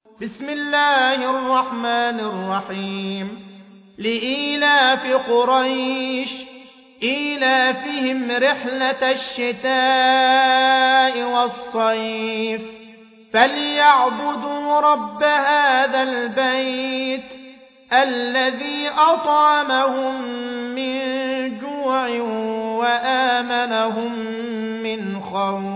بسم الله الرحمن الرحيم لإيلاف قريش إيلافهم رحلة الشتاء والصيف فليعبدوا رب هذا البيت الذي أطعمهم من جوع وآمنهم من خوف